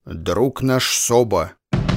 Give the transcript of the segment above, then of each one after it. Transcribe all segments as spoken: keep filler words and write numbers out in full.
Друг наш Соба.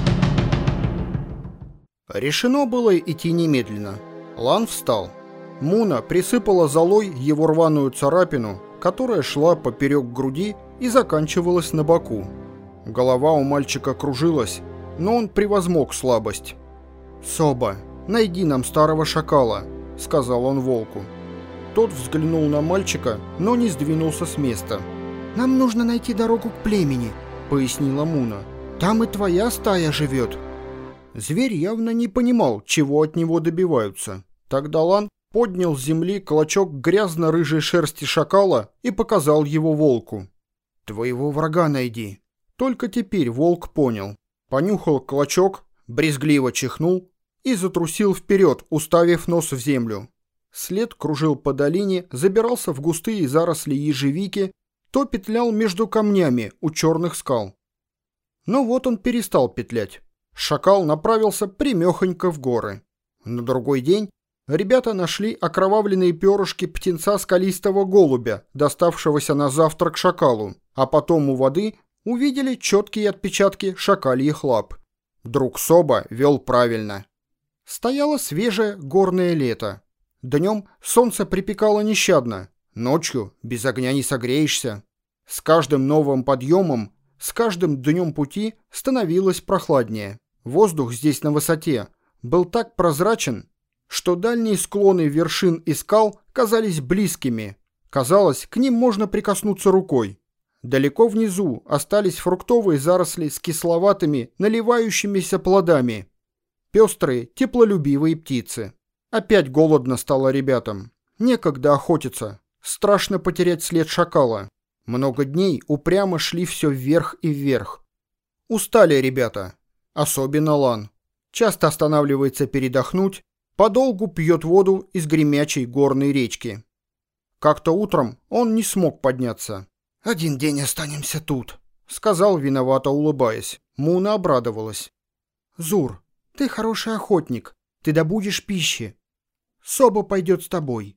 Решено было идти немедленно. Лан встал. Муна присыпала золой его рваную царапину, которая шла поперек груди и заканчивалась на боку. Голова у мальчика кружилась, но он превозмог слабость. «Соба, найди нам старого шакала», — сказал он волку. Тот взглянул на мальчика, но не сдвинулся с места. «Нам нужно найти дорогу к племени», — пояснила Муна. «Там и твоя стая живет». Зверь явно не понимал, чего от него добиваются. Тогда Лан поднял с земли клочок грязно-рыжей шерсти шакала и показал его волку. «Твоего врага найди». Только теперь волк понял. Понюхал клочок, брезгливо чихнул и затрусил вперед, уставив нос в землю. След кружил по долине, забирался в густые заросли ежевики, то петлял между камнями у черных скал. Но вот он перестал петлять. Шакал направился прямехонько в горы. На другой день ребята нашли окровавленные перышки птенца скалистого голубя, доставшегося на завтрак шакалу, а потом у воды увидели четкие отпечатки шакальих лап. Друг Соба вел правильно. Стояло свежее горное лето. Днем солнце припекало нещадно, ночью без огня не согреешься. С каждым новым подъемом, с каждым днем пути становилось прохладнее. Воздух здесь на высоте был так прозрачен, что дальние склоны вершин и скал казались близкими. Казалось, к ним можно прикоснуться рукой. Далеко внизу остались фруктовые заросли с кисловатыми, наливающимися плодами. Пестрые, теплолюбивые птицы. Опять голодно стало ребятам. Некогда охотиться. Страшно потерять след шакала. Много дней упрямо шли все вверх и вверх. Устали ребята. Особенно Лан. Часто останавливается передохнуть, подолгу пьет воду из гремячей горной речки. Как-то утром он не смог подняться. «Один день останемся тут», — сказал, виновато улыбаясь. Муна обрадовалась. «Зур, ты хороший охотник, ты добудешь пищи. Соба пойдет с тобой».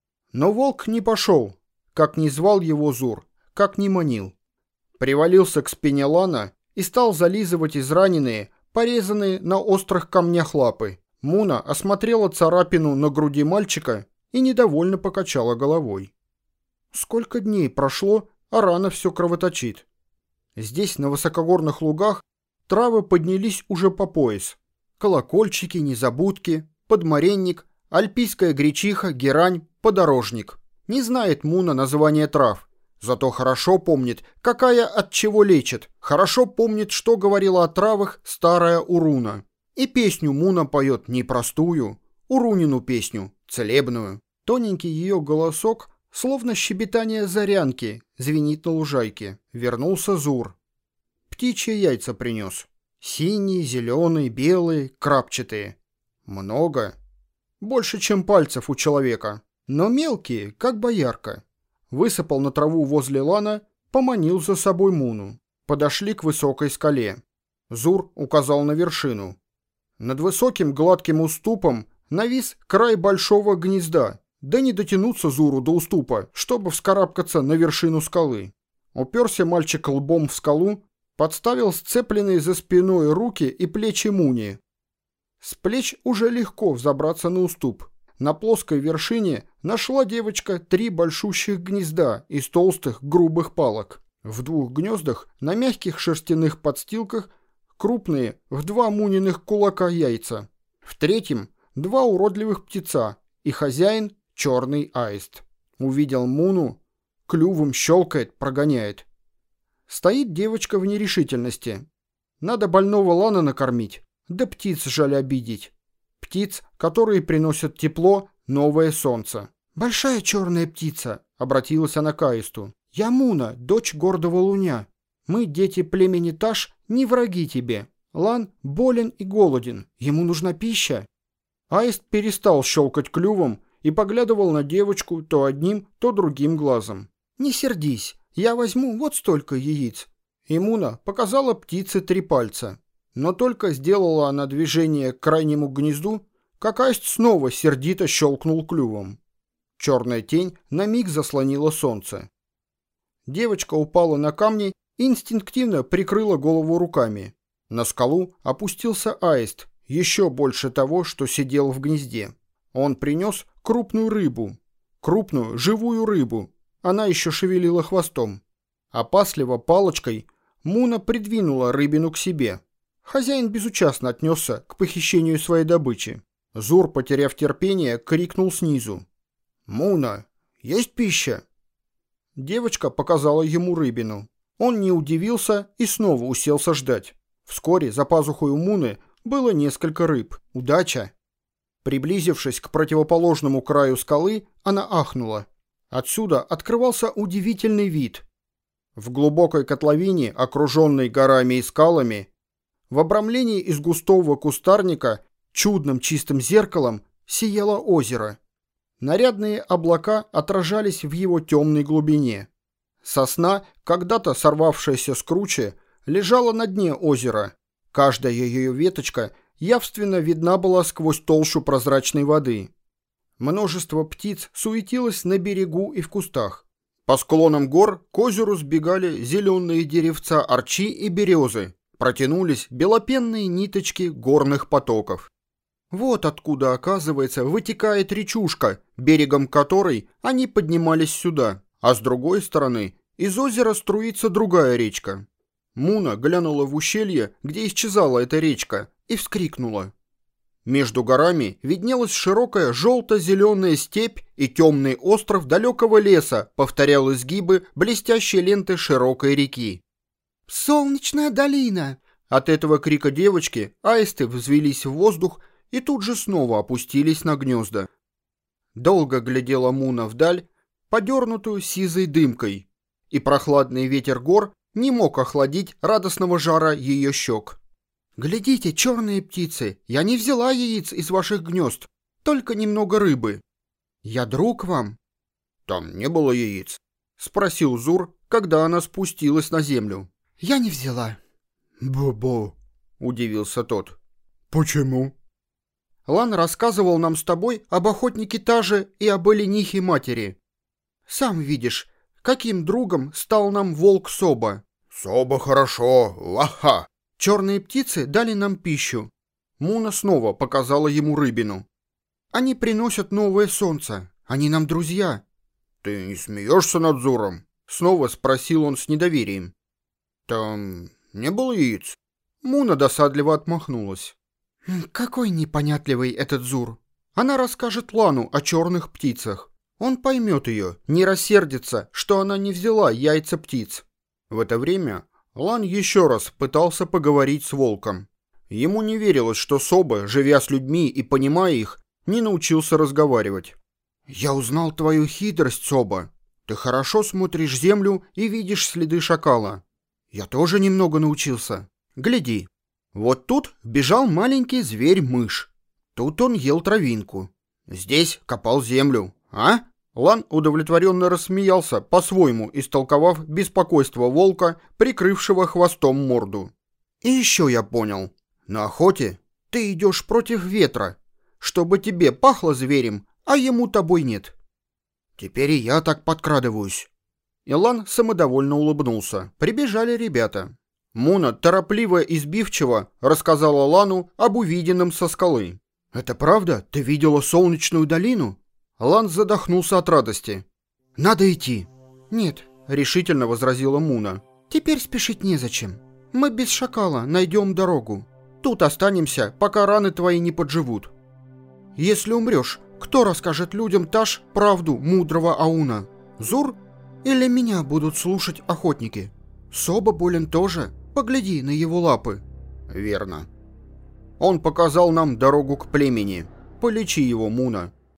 Но волк не пошел, как не звал его Зур, как не манил. Привалился к спине Лана и стал зализывать израненные, порезанные на острых камнях лапы. Муна осмотрела царапину на груди мальчика и недовольно покачала головой. Сколько дней прошло, а рана все кровоточит. Здесь, на высокогорных лугах, травы поднялись уже по пояс. Колокольчики, незабудки, подмаренник, альпийская гречиха, герань, подорожник. Не знает Муна названия трав, зато хорошо помнит, какая от чего лечит, хорошо помнит, что говорила о травах старая Уруна. И песню Муна поет не простую, Урунину песню, целебную. Тоненький ее голосок, словно щебетание зарянки, звенит на лужайке. Вернулся Зур. Птичьи яйца принес. Синие, зеленые, белые, крапчатые. Много. Больше, чем пальцев у человека. Но мелкие, как боярка. Высыпал на траву возле Лана, поманил за собой Муну. Подошли к высокой скале. Зур указал на вершину. Над высоким гладким уступом навис край большого гнезда. Да не дотянуться Зуру до уступа, чтобы вскарабкаться на вершину скалы. Уперся мальчик лбом в скалу, подставил сцепленные за спиной руки и плечи Муни. С плеч уже легко взобраться на уступ. На плоской вершине нашла девочка три большущих гнезда из толстых грубых палок. В двух гнездах на мягких шерстяных подстилках крупные в два Муниных кулака яйца. В третьем два уродливых птица и хозяин черный аист. Увидел Муну, клювом щелкает, прогоняет. Стоит девочка в нерешительности. Надо больного Лана накормить, да птиц жаль обидеть. Птиц, которые приносят тепло, новое солнце. «Большая черная птица», — обратилась она к аисту. «Я Муна, дочь гордого луня. Мы, дети племени Таш, не враги тебе. Лан болен и голоден, ему нужна пища». Аист перестал щелкать клювом и поглядывал на девочку то одним, то другим глазом. «Не сердись, я возьму вот столько яиц». И Муна показала птице три пальца. Но только сделала она движение к крайнему гнезду, как аист снова сердито щелкнул клювом. Черная тень на миг заслонила солнце. Девочка упала на камни и инстинктивно прикрыла голову руками. На скалу опустился аист, еще больше того, что сидел в гнезде. Он принес крупную рыбу. Крупную, живую рыбу. Она еще шевелила хвостом. Опасливо палочкой Муна придвинула рыбину к себе. Хозяин безучастно отнесся к похищению своей добычи. Зур, потеряв терпение, крикнул снизу: «Муна, есть пища?» Девочка показала ему рыбину. Он не удивился и снова уселся ждать. Вскоре за пазухой у Муны было несколько рыб. Удача! Приблизившись к противоположному краю скалы, она ахнула. Отсюда открывался удивительный вид. В глубокой котловине, окруженной горами и скалами, в обрамлении из густого кустарника, чудным чистым зеркалом, сияло озеро. Нарядные облака отражались в его темной глубине. Сосна, когда-то сорвавшаяся с кручи, лежала на дне озера. Каждая ее веточка явственно видна была сквозь толщу прозрачной воды. Множество птиц суетилось на берегу и в кустах. По склонам гор к озеру сбегали зеленые деревца орчи и березы. Протянулись белопенные ниточки горных потоков. Вот откуда, оказывается, вытекает речушка, берегом которой они поднимались сюда, а с другой стороны из озера струится другая речка. Муна глянула в ущелье, где исчезала эта речка, и вскрикнула. Между горами виднелась широкая желто-зеленая степь, и темный остров далекого леса повторял изгибы блестящей ленты широкой реки. «Солнечная долина!» От этого крика девочки аисты взвелись в воздух и тут же снова опустились на гнезда. Долго глядела Муна вдаль, подернутую сизой дымкой, и прохладный ветер гор не мог охладить радостного жара ее щек. «Глядите, черные птицы, я не взяла яиц из ваших гнезд, только немного рыбы. Я друг вам». «Там не было яиц?» — спросил Зур, когда она спустилась на землю. «Я не взяла». «Бу-бу», — удивился тот. «Почему?» «Лан рассказывал нам с тобой об охотнике Таже и об оленихе матери. Сам видишь, каким другом стал нам волк Соба». «Соба хорошо, лаха». «Черные птицы дали нам пищу». Муна снова показала ему рыбину. «Они приносят новое солнце. Они нам друзья». «Ты не смеешься над Зуром?» Снова спросил он с недоверием. «Там не было яиц?» Муна досадливо отмахнулась. «Какой непонятливый этот Зур. Она расскажет Лану о черных птицах. Он поймет ее, не рассердится, что она не взяла яйца птиц». В это время Лан еще раз пытался поговорить с волком. Ему не верилось, что Соба, живя с людьми и понимая их, не научился разговаривать. «Я узнал твою хитрость, Соба. Ты хорошо смотришь землю и видишь следы шакала. Я тоже немного научился. Гляди. Вот тут бежал маленький зверь-мышь. Тут он ел травинку. Здесь копал землю. А?» Лан удовлетворенно рассмеялся, по-своему истолковав беспокойство волка, прикрывшего хвостом морду. «И еще я понял. На охоте ты идешь против ветра, чтобы тебе пахло зверем, а ему тобой нет. Теперь и я так подкрадываюсь». И Лан самодовольно улыбнулся. Прибежали ребята. Муна торопливо и сбивчиво рассказала Лану об увиденном со скалы. «Это правда? Ты видела солнечную долину?» Лан задохнулся от радости. «Надо идти». «Нет», — решительно возразила Муна. «Теперь спешить незачем. Мы без шакала найдем дорогу. Тут останемся, пока раны твои не подживут. Если умрешь, кто расскажет людям Таш правду мудрого Ауна? Зур? Или меня будут слушать охотники? Соба болен тоже. Погляди на его лапы». «Верно. Он показал нам дорогу к племени. Полечи его, Муна».